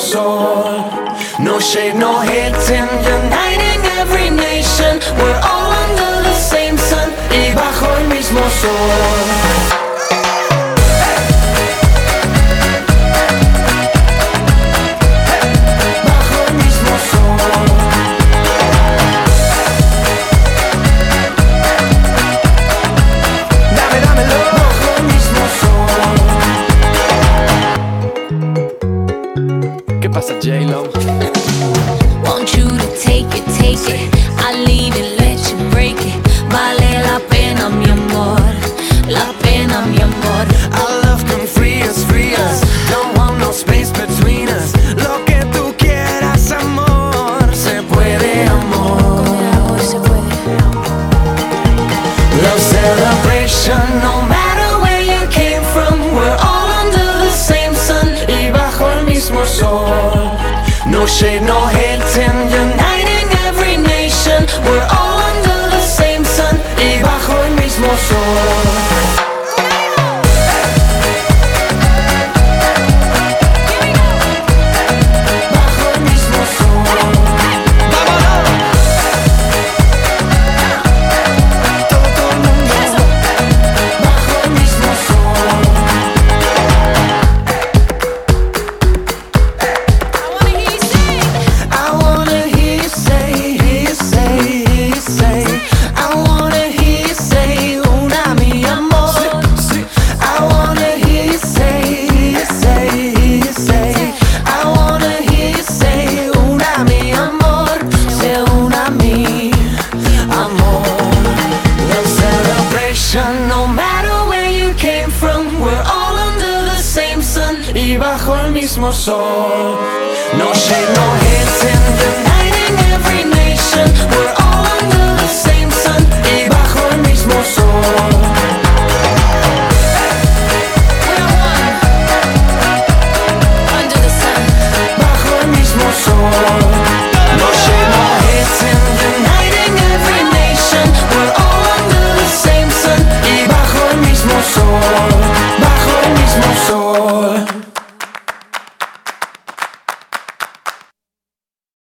sol. No shade, no hating, uniting every nation. We're all under the same sun y bajo el mismo sol. ¿Qué pasa, J-Lo? Want you to take it, take it. I leave it, let you break it. Vale la pena, mi amor. La pena, mi amor. Our love can free us. Don't want no space between us. Lo que tú quieras, amor. Se puede, amor. Se puede. Love celebration, no matter where you came from. We're all under the same sun y bajo el mismo sol. No shade, no hating, uniting every nation. We're all under the same sun y bajo el mismo sol. No matter where you came from, we're all under the same sun y bajo el mismo sol. No shade, no hating.